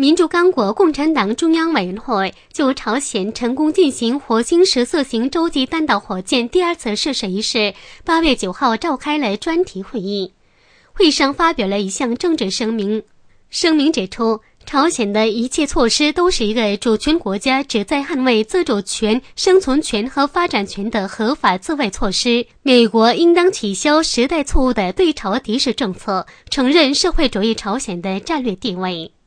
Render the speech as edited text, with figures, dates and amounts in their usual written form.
民主刚果共产党中央委员会就朝鲜成功进行火星14型洲际弹道火箭第二次试射一事8月9号召开了专题会议。会上发表了一项政治声明，声明指出，朝鲜的一切措施都是一个主权国家旨在捍卫自主权、生存权和发展权的合法自卫措施。美国应当取消时代错误的对朝敌视政策，承认社会主义朝鲜的战略地位。